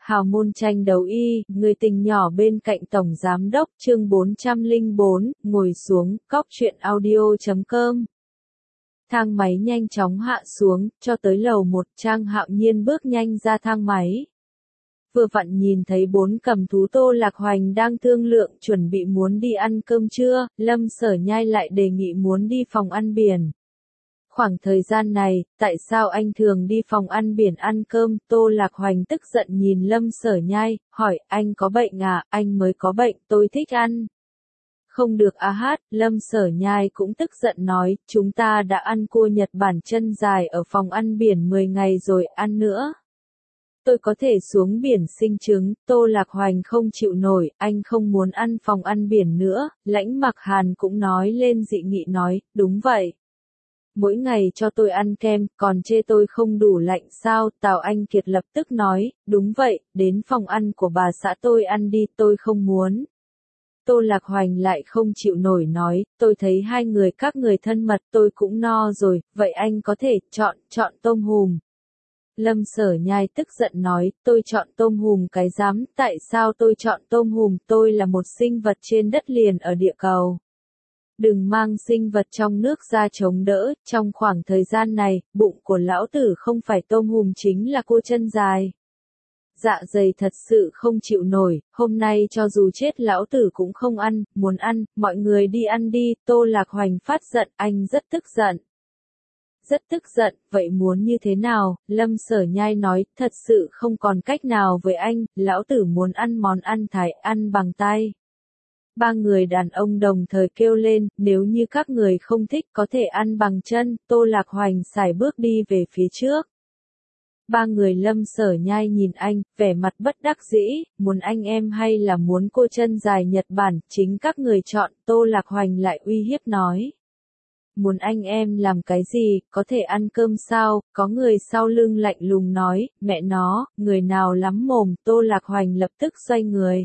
Hào môn tranh đấu y, người tình nhỏ bên cạnh Tổng Giám đốc, chương 404, ngồi xuống, cóc truyện audio.com. Thang máy nhanh chóng hạ xuống, cho tới lầu 1, Trang Hạo Nhiên bước nhanh ra thang máy. Vừa vặn nhìn thấy 4 cầm thú Tô Lạc Hoành đang thương lượng chuẩn bị muốn đi ăn cơm trưa, Lâm Sở Nhai lại đề nghị muốn đi phòng ăn biển. Khoảng thời gian này, tại sao anh thường đi phòng ăn biển ăn cơm? Tô Lạc Hoành tức giận nhìn Lâm Sở Nhai, hỏi, anh có bệnh à? Anh mới có bệnh, tôi thích ăn. Không được à hát, Lâm Sở Nhai cũng tức giận nói, chúng ta đã ăn cua Nhật Bản chân dài ở phòng ăn biển 10 ngày rồi, ăn nữa. Tôi có thể xuống biển sinh trứng. Tô Lạc Hoành không chịu nổi, anh không muốn ăn phòng ăn biển nữa. Lãnh Mặc Hàn cũng nói lên dị nghị nói, đúng vậy. Mỗi ngày cho tôi ăn kem, còn chê tôi không đủ lạnh sao? Tào Anh Kiệt lập tức nói, đúng vậy, đến phòng ăn của bà xã tôi ăn đi, tôi không muốn. Tô Lạc Hoành lại không chịu nổi nói, tôi thấy hai người các người thân mật tôi cũng no rồi, vậy anh có thể chọn tôm hùm. Lâm Sở Nhai tức giận nói, tôi chọn tôm hùm cái dám, tại sao tôi chọn tôm hùm, tôi là một sinh vật trên đất liền ở địa cầu. Đừng mang sinh vật trong nước ra chống đỡ, trong khoảng thời gian này, bụng của lão tử không phải tôm hùm chính là cua chân dài. Dạ dày thật sự không chịu nổi, hôm nay cho dù chết lão tử cũng không ăn, muốn ăn, mọi người đi ăn đi. Tô Lạc Hoành phát giận, anh rất tức giận. Rất tức giận, vậy muốn như thế nào? Lâm Sở Nhai nói, thật sự không còn cách nào với anh, lão tử muốn ăn món ăn Thái, ăn bằng tay. Ba người đàn ông đồng thời kêu lên, nếu như các người không thích có thể ăn bằng chân. Tô Lạc Hoành sải bước đi về phía trước. Ba người Lâm Sở Nhai nhìn anh, vẻ mặt bất đắc dĩ, muốn anh em hay là muốn cô chân dài Nhật Bản, chính các người chọn. Tô Lạc Hoành lại uy hiếp nói. Muốn anh em làm cái gì, có thể ăn cơm sao? Có người sau lưng lạnh lùng nói, mẹ nó, người nào lắm mồm. Tô Lạc Hoành lập tức xoay người.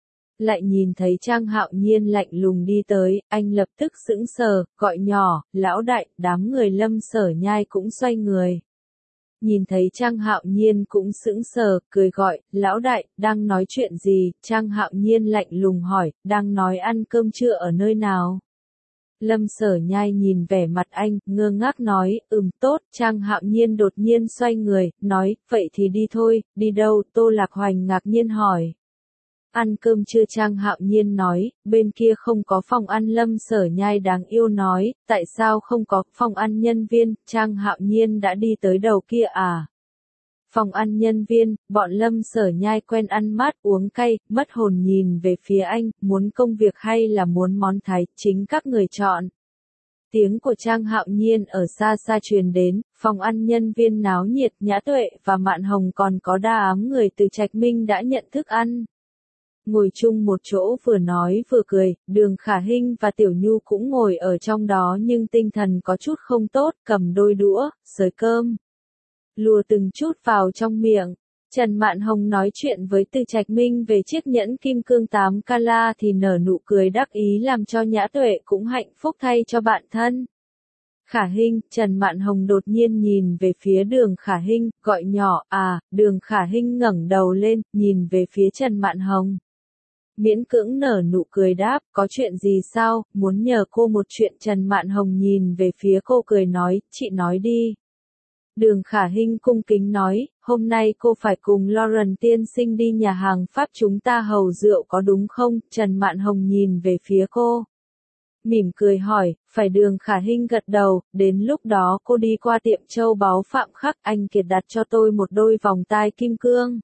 Lại nhìn thấy Trang Hạo Nhiên lạnh lùng đi tới, anh lập tức sững sờ, gọi nhỏ, lão đại. Đám người Lâm Sở Nhai cũng xoay người. Nhìn thấy Trang Hạo Nhiên cũng sững sờ, cười gọi, lão đại, đang nói chuyện gì? Trang Hạo Nhiên lạnh lùng hỏi, đang nói ăn cơm trưa ở nơi nào? Lâm Sở Nhai nhìn vẻ mặt anh, ngơ ngác nói, tốt. Trang Hạo Nhiên đột nhiên xoay người, nói, vậy thì đi thôi. Đi đâu? Tô Lạc Hoành ngạc nhiên hỏi. Ăn cơm trưa. Trang Hạo Nhiên nói, bên kia không có phòng ăn. Lâm Sở Nhai đáng yêu nói, tại sao không có phòng ăn nhân viên? Trang Hạo Nhiên đã đi tới đầu kia à? Phòng ăn nhân viên, bọn Lâm Sở Nhai quen ăn mát uống cay, mất hồn nhìn về phía anh, muốn công việc hay là muốn món Thái, chính các người chọn. Tiếng của Trang Hạo Nhiên ở xa xa truyền đến, phòng ăn nhân viên náo nhiệt. Nhã Tuệ và Mạn Hồng còn có đám người từ Trạch Minh đã nhận thức ăn. Ngồi chung một chỗ vừa nói vừa cười, Đường Khả Hinh và Tiểu Nhu cũng ngồi ở trong đó nhưng tinh thần có chút không tốt, cầm đôi đũa, xới cơm. Lùa từng chút vào trong miệng. Trần Mạn Hồng nói chuyện với Từ Trạch Minh về chiếc nhẫn kim cương 8 carat thì nở nụ cười đắc ý làm cho Nhã Tuệ cũng hạnh phúc thay cho bạn thân. Khả Hinh, Trần Mạn Hồng đột nhiên nhìn về phía Đường Khả Hinh, gọi nhỏ, Đường Khả Hinh ngẩng đầu lên, nhìn về phía Trần Mạn Hồng. Miễn cưỡng nở nụ cười đáp, có chuyện gì sao, muốn nhờ cô một chuyện. Trần Mạn Hồng nhìn về phía cô cười nói, chị nói đi. Đường Khả Hinh cung kính nói, hôm nay cô phải cùng Lauren tiên sinh đi nhà hàng Pháp chúng ta hầu rượu có đúng không? Trần Mạn Hồng nhìn về phía cô. Mỉm cười hỏi, phải. Đường Khả Hinh gật đầu, đến lúc đó cô đi qua tiệm châu báu Phạm Khắc, anh Kiệt đặt cho tôi một đôi vòng tai kim cương.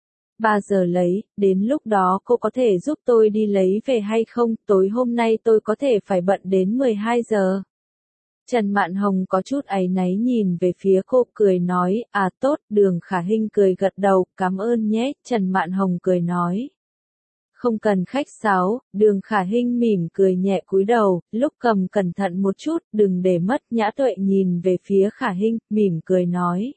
3 giờ lấy, đến lúc đó cô có thể giúp tôi đi lấy về hay không? Tối hôm nay tôi có thể phải bận đến 12 giờ. Trần Mạn Hồng có chút áy náy nhìn về phía cô, cười nói, tốt. Đường Khả Hinh cười gật đầu, cảm ơn nhé. Trần Mạn Hồng cười nói. Không cần khách sáo. Đường Khả Hinh mỉm cười nhẹ cúi đầu, lúc cầm cẩn thận một chút, đừng để mất. Nhã Tuệ nhìn về phía Khả Hinh, mỉm cười nói.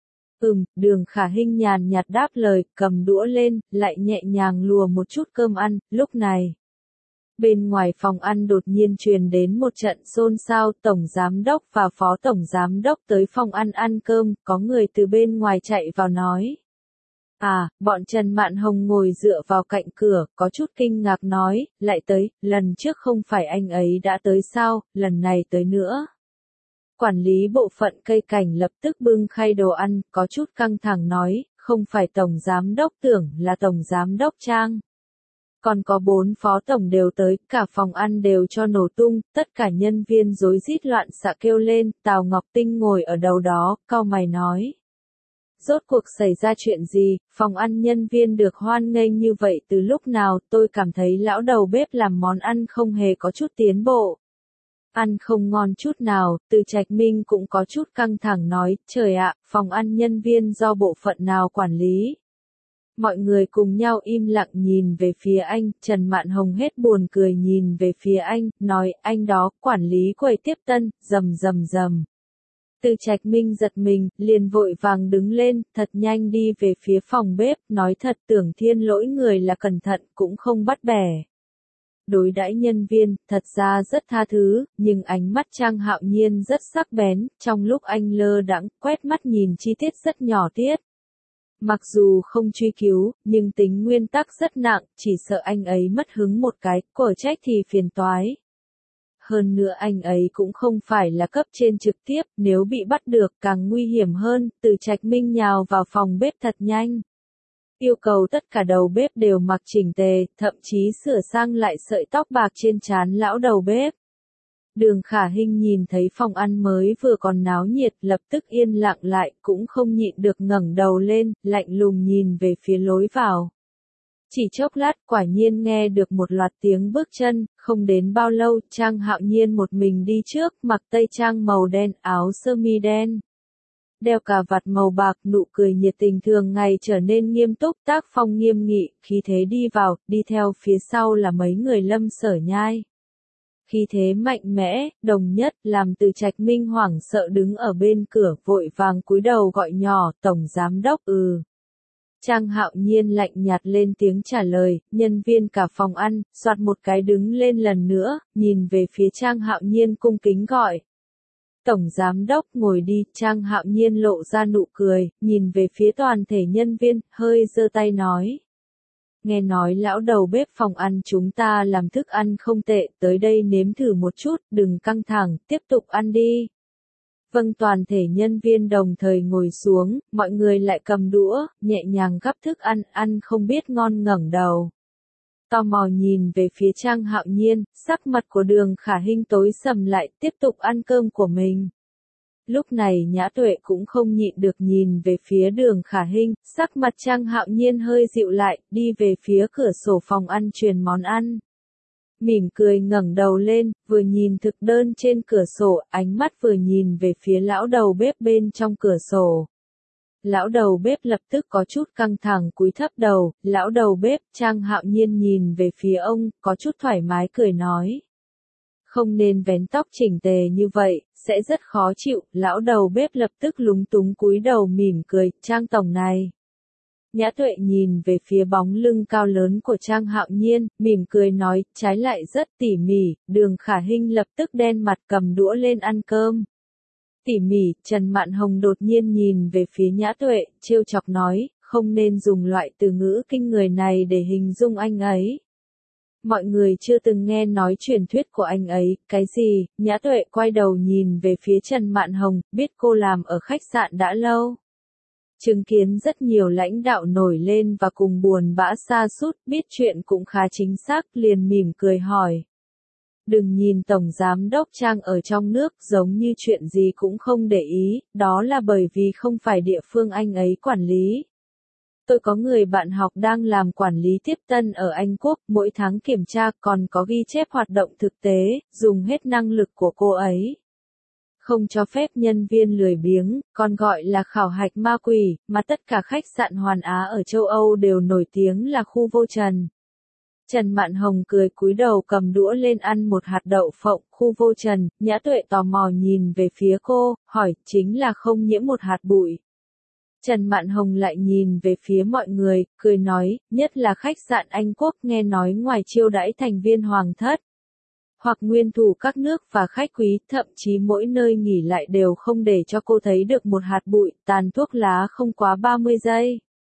Đường Khả Hinh nhàn nhạt đáp lời, cầm đũa lên, lại nhẹ nhàng lùa một chút cơm ăn. Lúc này, bên ngoài phòng ăn đột nhiên truyền đến một trận xôn xao. Tổng giám đốc và phó tổng giám đốc tới phòng ăn ăn cơm, có người từ bên ngoài chạy vào nói. À, bọn Trần Mạn Hồng ngồi dựa vào cạnh cửa, có chút kinh ngạc nói, lại tới, lần trước không phải anh ấy đã tới sao, lần này tới nữa. Quản lý bộ phận cây cảnh lập tức bưng khay đồ ăn, có chút căng thẳng nói, không phải Tổng Giám Đốc Tưởng là Tổng Giám Đốc Trang. Còn có 4 phó tổng đều tới, cả phòng ăn đều cho nổ tung, tất cả nhân viên rối rít loạn xạ kêu lên, Tào Ngọc Tinh ngồi ở đầu đó, cau mày nói. Rốt cuộc xảy ra chuyện gì, phòng ăn nhân viên được hoan nghênh như vậy từ lúc nào, tôi cảm thấy lão đầu bếp làm món ăn không hề có chút tiến bộ. Ăn không ngon chút nào, Từ Trạch Minh cũng có chút căng thẳng nói, trời ạ, phòng ăn nhân viên do bộ phận nào quản lý. Mọi người cùng nhau im lặng nhìn về phía anh, Trần Mạn Hồng hết buồn cười nhìn về phía anh, nói, anh đó, quản lý quầy tiếp tân, rầm rầm rầm. Từ Trạch Minh giật mình, liền vội vàng đứng lên, thật nhanh đi về phía phòng bếp, nói thật Tưởng Thiên lỗi người là cẩn thận, cũng không bắt bẻ. Đối đãi nhân viên, thật ra rất tha thứ, nhưng ánh mắt Trang Hạo Nhiên rất sắc bén, trong lúc anh lơ đãng quét mắt nhìn chi tiết rất nhỏ tiết. Mặc dù không truy cứu, nhưng tính nguyên tắc rất nặng, chỉ sợ anh ấy mất hứng một cái, cổ trách thì phiền toái. Hơn nữa anh ấy cũng không phải là cấp trên trực tiếp, nếu bị bắt được càng nguy hiểm hơn, Từ Trạch Minh nhào vào phòng bếp thật nhanh. Yêu cầu tất cả đầu bếp đều mặc chỉnh tề, thậm chí sửa sang lại sợi tóc bạc trên trán lão đầu bếp. Đường Khả Hinh nhìn thấy phòng ăn mới vừa còn náo nhiệt, lập tức yên lặng lại, cũng không nhịn được ngẩng đầu lên, lạnh lùng nhìn về phía lối vào. Chỉ chốc lát, quả nhiên nghe được một loạt tiếng bước chân, không đến bao lâu, Trang Hạo Nhiên một mình đi trước, mặc tây trang màu đen, áo sơ mi đen. Đeo cà vạt màu bạc, nụ cười nhiệt tình thường ngày trở nên nghiêm túc, tác phong nghiêm nghị, khí thế đi vào, đi theo phía sau là mấy người Lâm Sở Nhai. Khí thế mạnh mẽ, đồng nhất, làm Từ Trạch Minh hoảng sợ đứng ở bên cửa, vội vàng cúi đầu gọi nhỏ, Tổng Giám Đốc, Trang Hạo Nhiên lạnh nhạt lên tiếng trả lời, nhân viên cả phòng ăn, soạt một cái đứng lên lần nữa, nhìn về phía Trang Hạo Nhiên cung kính gọi. Tổng Giám Đốc ngồi đi, Trang Hạo Nhiên lộ ra nụ cười, nhìn về phía toàn thể nhân viên, hơi giơ tay nói. Nghe nói lão đầu bếp phòng ăn chúng ta làm thức ăn không tệ, tới đây nếm thử một chút, đừng căng thẳng, tiếp tục ăn đi. Vâng, toàn thể nhân viên đồng thời ngồi xuống, mọi người lại cầm đũa, nhẹ nhàng gắp thức ăn, ăn không biết ngon ngẩng đầu. Tò mò nhìn về phía Trang Hạo Nhiên, sắc mặt của Đường Khả Hinh tối sầm lại, tiếp tục ăn cơm của mình. Lúc này Nhã Tuệ cũng không nhịn được nhìn về phía Đường Khả Hinh, sắc mặt Trang Hạo Nhiên hơi dịu lại, đi về phía cửa sổ phòng ăn truyền món ăn. Mỉm cười ngẩng đầu lên, vừa nhìn thực đơn trên cửa sổ, ánh mắt vừa nhìn về phía lão đầu bếp bên trong cửa sổ. Lão đầu bếp lập tức có chút căng thẳng cúi thấp đầu, lão đầu bếp, Trang Hạo Nhiên nhìn về phía ông, có chút thoải mái cười nói. Không nên vén tóc chỉnh tề như vậy, sẽ rất khó chịu, lão đầu bếp lập tức lúng túng cúi đầu mỉm cười, Trang tổng này. Nhã Tuệ nhìn về phía bóng lưng cao lớn của Trang Hạo Nhiên, mỉm cười nói, trái lại rất tỉ mỉ, Đường Khả Hinh lập tức đen mặt cầm đũa lên ăn cơm. Tỉ mỉ, Trần Mạn Hồng đột nhiên nhìn về phía Nhã Tuệ, trêu chọc nói, không nên dùng loại từ ngữ kinh người này để hình dung anh ấy. Mọi người chưa từng nghe nói truyền thuyết của anh ấy, cái gì, Nhã Tuệ quay đầu nhìn về phía Trần Mạn Hồng, biết cô làm ở khách sạn đã lâu. Chứng kiến rất nhiều lãnh đạo nổi lên và cùng buồn bã sa sút, biết chuyện cũng khá chính xác, liền mỉm cười hỏi. Đừng nhìn Tổng Giám Đốc Trang ở trong nước giống như chuyện gì cũng không để ý, đó là bởi vì không phải địa phương anh ấy quản lý. Tôi có người bạn học đang làm quản lý tiếp tân ở Anh Quốc, mỗi tháng kiểm tra còn có ghi chép hoạt động thực tế, dùng hết năng lực của cô ấy. Không cho phép nhân viên lười biếng, còn gọi là khảo hạch ma quỷ, mà tất cả khách sạn Hoàn Á ở châu Âu đều nổi tiếng là khu vô trần. Trần Mạn Hồng cười cúi đầu cầm đũa lên ăn một hạt đậu phộng, khu vô trần, Nhã Tuệ tò mò nhìn về phía cô, hỏi, chính là không nhiễm một hạt bụi. Trần Mạn Hồng lại nhìn về phía mọi người, cười nói, nhất là khách sạn Anh Quốc nghe nói ngoài chiêu đãi thành viên hoàng thất, hoặc nguyên thủ các nước và khách quý, thậm chí mỗi nơi nghỉ lại đều không để cho cô thấy được một hạt bụi, tàn thuốc lá không quá 30 giây.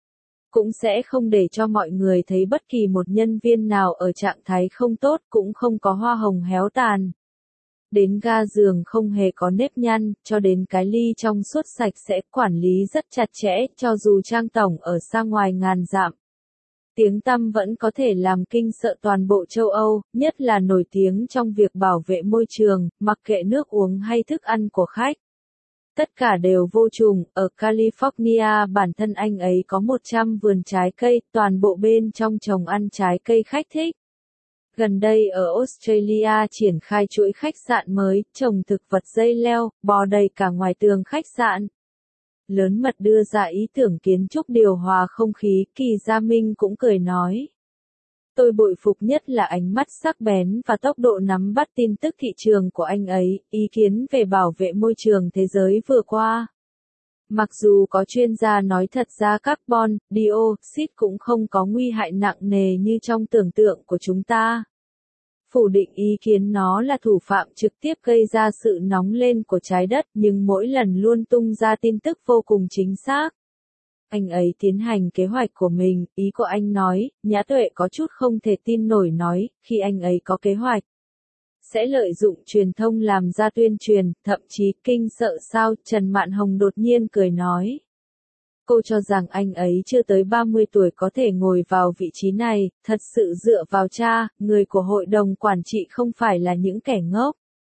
cũng sẽ không để cho mọi người thấy bất kỳ một nhân viên nào ở trạng thái không tốt, cũng không có hoa hồng héo tàn. Đến ga giường không hề có nếp nhăn, cho đến cái ly trong suốt sạch sẽ, quản lý rất chặt chẽ, cho dù Trang tổng ở xa ngoài ngàn dặm. Tiếng tăm vẫn có thể làm kinh sợ toàn bộ châu Âu, nhất là nổi tiếng trong việc bảo vệ môi trường, mặc kệ nước uống hay thức ăn của khách. Tất cả đều vô trùng, ở California bản thân anh ấy có 100 vườn trái cây, toàn bộ bên trong trồng ăn trái cây khách thích. Gần đây ở Australia triển khai chuỗi khách sạn mới, trồng thực vật dây leo, bò đầy cả ngoài tường khách sạn. Lớn mật đưa ra ý tưởng kiến trúc điều hòa không khí, Kỳ Gia Minh cũng cười nói. Tôi bội phục nhất là ánh mắt sắc bén và tốc độ nắm bắt tin tức thị trường của anh ấy, ý kiến về bảo vệ môi trường thế giới vừa qua. Mặc dù có chuyên gia nói thật ra carbon dioxide cũng không có nguy hại nặng nề như trong tưởng tượng của chúng ta. Phủ định ý kiến nó là thủ phạm trực tiếp gây ra sự nóng lên của trái đất, nhưng mỗi lần luôn tung ra tin tức vô cùng chính xác. Anh ấy tiến hành kế hoạch của mình, ý của anh nói, Nhã Tuệ có chút không thể tin nổi nói, khi anh ấy có kế hoạch, sẽ lợi dụng truyền thông làm ra tuyên truyền, thậm chí kinh sợ sao, Trần Mạn Hồng đột nhiên cười nói. Cô cho rằng anh ấy chưa tới 30 tuổi có thể ngồi vào vị trí này, thật sự dựa vào cha, người của hội đồng quản trị không phải là những kẻ ngốc.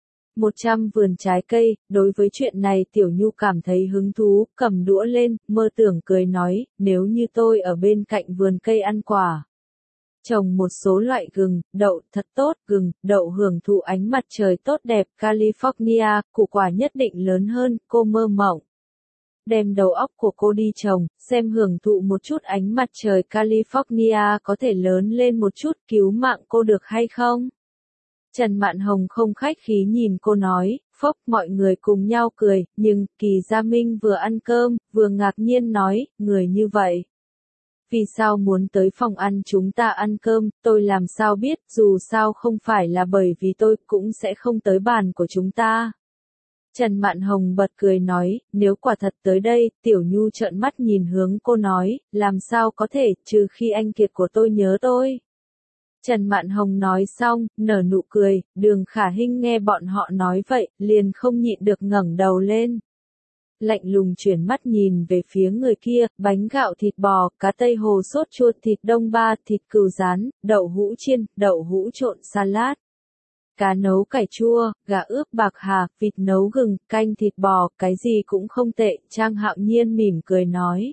100 vườn trái cây, đối với chuyện này Tiểu Nhu cảm thấy hứng thú, cầm đũa lên, mơ tưởng cười nói, nếu như tôi ở bên cạnh vườn cây ăn quả. Trồng một số loại gừng, đậu thật tốt, gừng, đậu hưởng thụ ánh mặt trời tốt đẹp, California, củ quả nhất định lớn hơn, cô mơ mộng. Đem đầu óc của cô đi trồng, xem hưởng thụ một chút ánh mặt trời California có thể lớn lên một chút, cứu mạng cô được hay không? Trần Mạn Hồng không khách khí nhìn cô nói, phốc, mọi người cùng nhau cười, nhưng, Kỳ Gia Minh vừa ăn cơm, vừa ngạc nhiên nói, người như vậy. Vì sao muốn tới phòng ăn chúng ta ăn cơm, tôi làm sao biết, dù sao không phải là bởi vì tôi cũng sẽ không tới bàn của chúng ta. Trần Mạn Hồng bật cười nói, nếu quả thật tới đây, Tiểu Nhu trợn mắt nhìn hướng cô nói, làm sao có thể, trừ khi anh Kiệt của tôi nhớ tôi. Trần Mạn Hồng nói xong, nở nụ cười, Đường Khả Hinh nghe bọn họ nói vậy, liền không nhịn được ngẩng đầu lên. Lạnh lùng chuyển mắt nhìn về phía người kia, bánh gạo thịt bò, cá tây hồ sốt chua, thịt đông ba, thịt cừu rán, đậu hũ chiên, đậu hũ trộn salad. Cá nấu cải chua, gà ướp bạc hà, vịt nấu gừng, canh thịt bò, cái gì cũng không tệ, Trang Hạo Nhiên mỉm cười nói.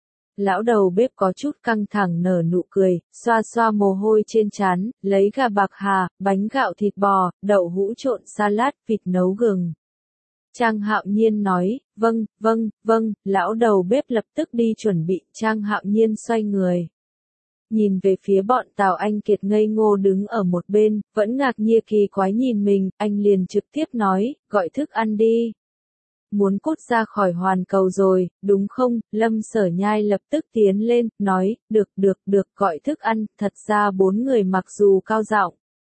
Lão đầu bếp có chút căng thẳng nở nụ cười, xoa xoa mồ hôi trên trán, lấy gà bạc hà, bánh gạo thịt bò, đậu hũ trộn salad, vịt nấu gừng. Trang Hạo Nhiên nói, vâng, lão đầu bếp lập tức đi chuẩn bị, Trang Hạo Nhiên xoay người. Nhìn về phía bọn Tào Anh Kiệt ngây ngô đứng ở một bên, vẫn ngạc nhiên kỳ quái nhìn mình, anh liền trực tiếp nói, gọi thức ăn đi. Muốn cút ra khỏi hoàn cầu rồi, đúng không? Lâm Sở Nhai lập tức tiến lên, nói, được, gọi thức ăn, thật ra 4 người mặc dù cao giọng,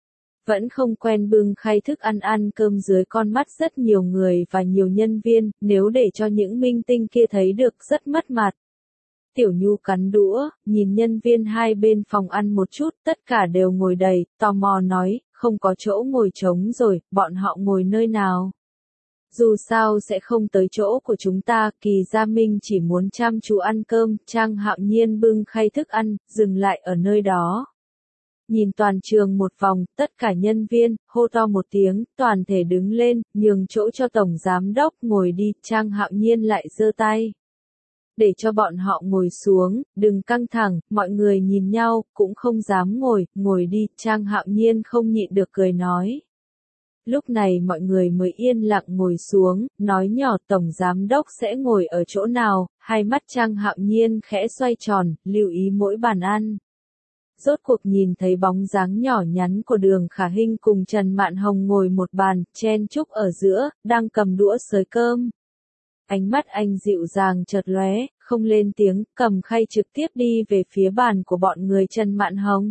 vẫn không quen bưng khay thức ăn ăn cơm dưới con mắt rất nhiều người và nhiều nhân viên, nếu để cho những minh tinh kia thấy được rất mất mặt. Tiểu Nhu cắn đũa, nhìn nhân viên hai bên phòng ăn một chút, tất cả đều ngồi đầy, tò mò nói, không có chỗ ngồi trống rồi, bọn họ ngồi nơi nào? Dù sao sẽ không tới chỗ của chúng ta, Kỳ Gia Minh chỉ muốn chăm chú ăn cơm, Trang Hạo Nhiên bưng khay thức ăn, dừng lại ở nơi đó. Nhìn toàn trường một vòng, tất cả nhân viên, hô to một tiếng, toàn thể đứng lên, nhường chỗ cho Tổng Giám Đốc ngồi đi, Trang Hạo Nhiên lại giơ tay. Để cho bọn họ ngồi xuống, đừng căng thẳng, mọi người nhìn nhau, cũng không dám ngồi đi, Trang Hạo Nhiên không nhịn được cười nói. Lúc này mọi người mới yên lặng ngồi xuống, nói nhỏ Tổng Giám Đốc sẽ ngồi ở chỗ nào, hai mắt Trang Hạo Nhiên khẽ xoay tròn, lưu ý mỗi bàn ăn. Rốt cuộc nhìn thấy bóng dáng nhỏ nhắn của Đường Khả Hinh cùng Trần Mạn Hồng ngồi một bàn, chen chúc ở giữa, đang cầm đũa xới cơm. Ánh mắt anh dịu dàng chợt lóe, không lên tiếng, cầm khay trực tiếp đi về phía bàn của bọn người Trần Mạn Hồng.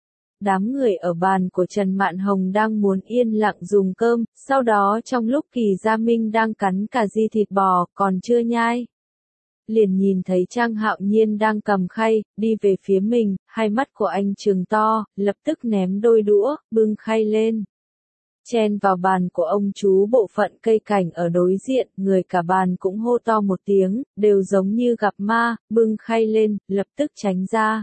Đám người ở bàn của Trần Mạn Hồng đang muốn yên lặng dùng cơm, sau đó trong lúc Kỳ Gia Minh đang cắn cà ri thịt bò, còn chưa nhai. liền nhìn thấy Trang Hạo Nhiên đang cầm khay, đi về phía mình, hai mắt của anh trừng to, lập tức ném đôi đũa, bưng khay lên. Chen vào bàn của ông chú bộ phận cây cảnh ở đối diện, người cả bàn cũng hô to một tiếng, đều giống như gặp ma, bưng khay lên, lập tức tránh ra.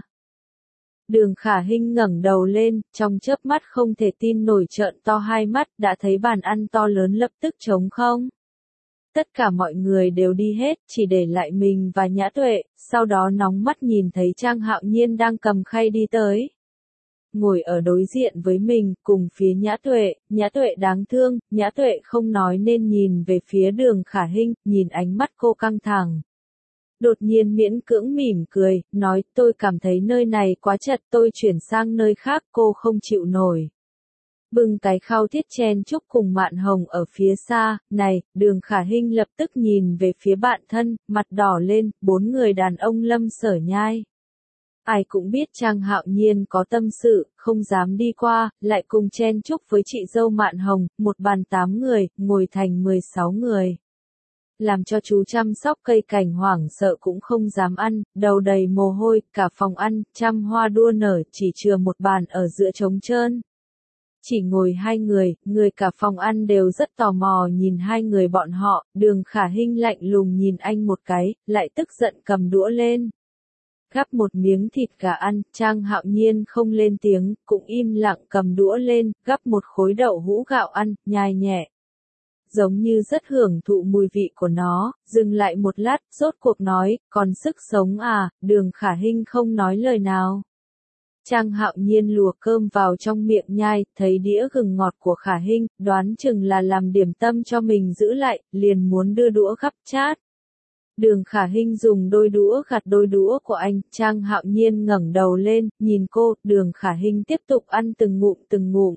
Đường Khả Hinh ngẩng đầu lên, trong chớp mắt không thể tin nổi trợn to hai mắt, đã thấy bàn ăn to lớn lập tức trống không. Tất cả mọi người đều đi hết, chỉ để lại mình và Nhã Tuệ, sau đó nóng mắt nhìn thấy Trang Hạo Nhiên đang cầm khay đi tới. Ngồi ở đối diện với mình, cùng phía Nhã Tuệ đáng thương, Nhã Tuệ không nói nên nhìn về phía Đường Khả Hinh, nhìn ánh mắt cô căng thẳng. Đột nhiên miễn cưỡng mỉm cười, nói tôi cảm thấy nơi này quá chật tôi chuyển sang nơi khác cô không chịu nổi. Bưng cái khao thiết chen chúc cùng Mạn Hồng ở phía xa, này, Đường Khả Hinh lập tức nhìn về phía bạn thân, mặt đỏ lên, bốn người đàn ông Lâm Sở Nhai. Ai cũng biết Trang Hạo Nhiên có tâm sự, không dám đi qua, lại cùng chen chúc với chị dâu Mạn Hồng, một bàn 8 người, ngồi thành 16 người. Làm cho chú chăm sóc cây cảnh hoảng sợ cũng không dám ăn, đầu đầy mồ hôi, cả phòng ăn, trăm hoa đua nở, chỉ chừa một bàn ở giữa trống trơn. Chỉ ngồi hai người cả phòng ăn đều rất tò mò nhìn hai người bọn họ, Đường Khả Hinh lạnh lùng nhìn anh một cái, lại tức giận cầm đũa lên. Gắp một miếng thịt gà ăn, Trang Hạo Nhiên không lên tiếng, cũng im lặng cầm đũa lên, gắp một khối đậu hũ gạo ăn, nhai nhẹ. Giống như rất hưởng thụ mùi vị của nó, dừng lại một lát, rốt cuộc nói, còn sức sống à, Đường Khả Hinh không nói lời nào. Trang Hạo Nhiên lùa cơm vào trong miệng nhai, thấy đĩa gừng ngọt của Khả Hinh, đoán chừng là làm điểm tâm cho mình giữ lại, liền muốn đưa đũa gắp chát. Đường Khả Hinh dùng đôi đũa gạt đôi đũa của anh, Trang Hạo Nhiên ngẩng đầu lên, nhìn cô, Đường Khả Hinh tiếp tục ăn từng ngụm.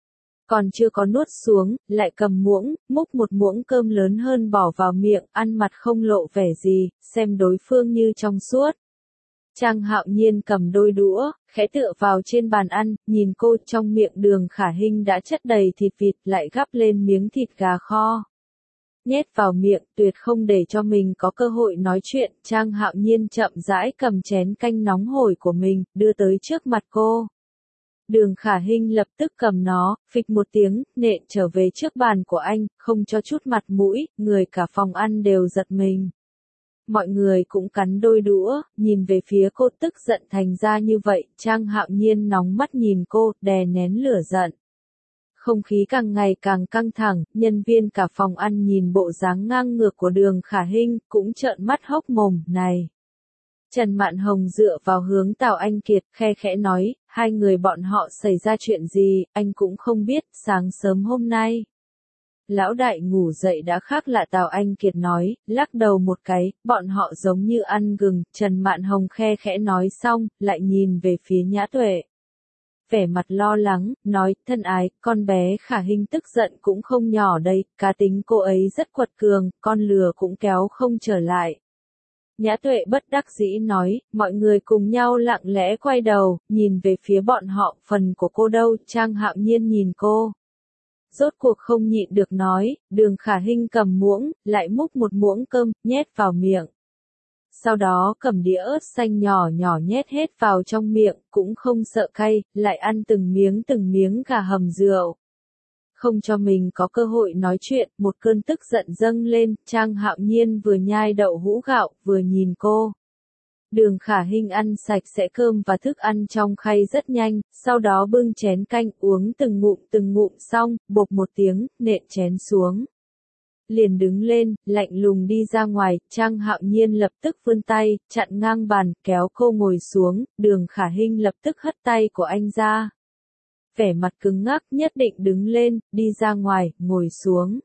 Còn chưa có nuốt xuống, lại cầm muỗng, múc một muỗng cơm lớn hơn bỏ vào miệng, ăn mặt không lộ vẻ gì, xem đối phương như trong suốt. Trang Hạo Nhiên cầm đôi đũa, khẽ tựa vào trên bàn ăn, nhìn cô, trong miệng Đường Khả Hinh đã chất đầy thịt vịt, lại gắp lên miếng thịt gà kho. Nhét vào miệng, tuyệt không để cho mình có cơ hội nói chuyện, Trang Hạo Nhiên chậm rãi cầm chén canh nóng hổi của mình, đưa tới trước mặt cô. Đường Khả Hinh lập tức cầm nó, phịch một tiếng, nện trở về trước bàn của anh, không cho chút mặt mũi, người cả phòng ăn đều giật mình. Mọi người cũng cắn đôi đũa, nhìn về phía cô tức giận thành ra như vậy, Trang Hạo Nhiên nóng mắt nhìn cô, đè nén lửa giận. Không khí càng ngày càng căng thẳng, nhân viên cả phòng ăn nhìn bộ dáng ngang ngược của Đường Khả Hinh, cũng trợn mắt hốc mồm, này. Trần Mạn Hồng dựa vào hướng Tào Anh Kiệt, khe khẽ nói, hai người bọn họ xảy ra chuyện gì, anh cũng không biết, sáng sớm hôm nay. Lão đại ngủ dậy đã khác lạ, Tào Anh Kiệt nói, lắc đầu một cái, bọn họ giống như ăn gừng, Trần Mạn Hồng khe khẽ nói xong, lại nhìn về phía Nhã Tuệ. Vẻ mặt lo lắng, nói, thân ái, con bé Khả Hinh tức giận cũng không nhỏ đây, cá tính cô ấy rất quật cường, con lừa cũng kéo không trở lại. Nhã Tuệ bất đắc dĩ nói, mọi người cùng nhau lặng lẽ quay đầu, nhìn về phía bọn họ, phần của cô đâu, Trang Hạo Nhiên nhìn cô. Rốt cuộc không nhịn được nói, Đường Khả Hinh cầm muỗng, lại múc một muỗng cơm, nhét vào miệng. Sau đó cầm đĩa ớt xanh nhỏ nhỏ nhét hết vào trong miệng, cũng không sợ cay, lại ăn từng miếng gà hầm rượu. Không cho mình có cơ hội nói chuyện, một cơn tức giận dâng lên, Trang Hạo Nhiên vừa nhai đậu hũ gạo, vừa nhìn cô. Đường Khả Hinh ăn sạch sẽ cơm và thức ăn trong khay rất nhanh, sau đó bưng chén canh uống từng ngụm xong, bộp một tiếng, nện chén xuống. Liền đứng lên, lạnh lùng đi ra ngoài, Trang Hạo Nhiên lập tức vươn tay, chặn ngang bàn, kéo cô ngồi xuống, Đường Khả Hinh lập tức hất tay của anh ra. Vẻ mặt cứng ngắc, nhất định đứng lên, đi ra ngoài, ngồi xuống.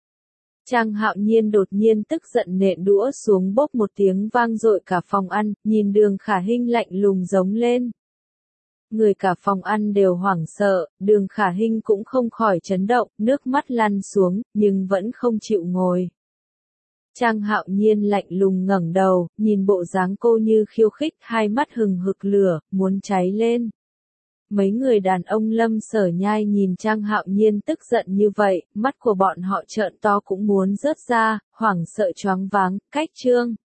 Trang Hạo Nhiên đột nhiên tức giận nện đũa xuống, bốp một tiếng vang dội cả phòng ăn, nhìn Đường Khả Hinh lạnh lùng giống lên. Người cả phòng ăn đều hoảng sợ, Đường Khả Hinh cũng không khỏi chấn động, nước mắt lăn xuống, nhưng vẫn không chịu ngồi. Trang Hạo Nhiên lạnh lùng ngẩng đầu, nhìn bộ dáng cô như khiêu khích, hai mắt hừng hực lửa, muốn cháy lên. Mấy người đàn ông Lâm Sở Nhai nhìn Trang Hạo Nhiên tức giận như vậy, mắt của bọn họ trợn to cũng muốn rớt ra, hoảng sợ choáng váng, cách chương.